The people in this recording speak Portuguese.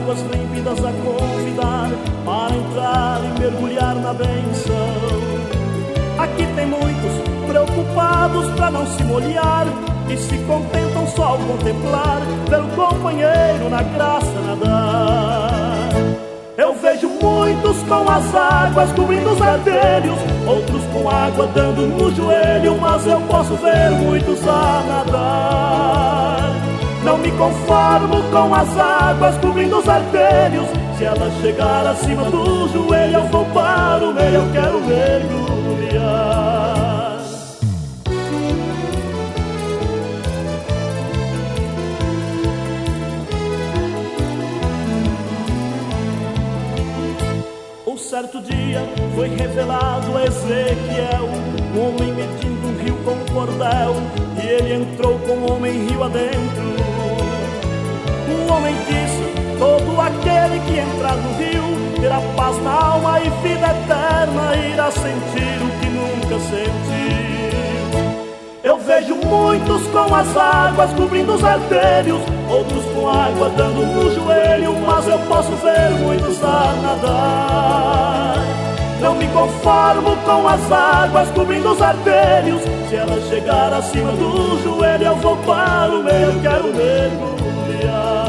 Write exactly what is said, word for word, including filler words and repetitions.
águas límpidas a convidar para entrar e mergulhar na benção. Aqui tem muitos preocupados pra não se molhar e se contentam só ao contemplar, ver o companheiro na graça nadar. Eu vejo muitos com as águas cobrindo os artérios, outros com água dando no joelho, mas eu posso ver muitos a nadar. Não me conformo com as águas cobrindo os artérios, se ela chegar acima do joelho eu vou para o meio, eu quero mergulhar. Um certo dia foi revelado a Ezequiel um homem medindo um rio com um cordel, e ele entrou com o homem rio adentro. O homem disse: todo aquele que entrar no rio terá paz na alma e vida eterna, irá sentir o que nunca sentiu. Eu vejo muitos com as águas cobrindo os artérios, outros com água dando no joelho, mas eu posso ver muitos a nadar. Não me conformo com as águas cobrindo os artérios, se ela chegar acima do joelho eu vou para o meio, eu quero mergulhar.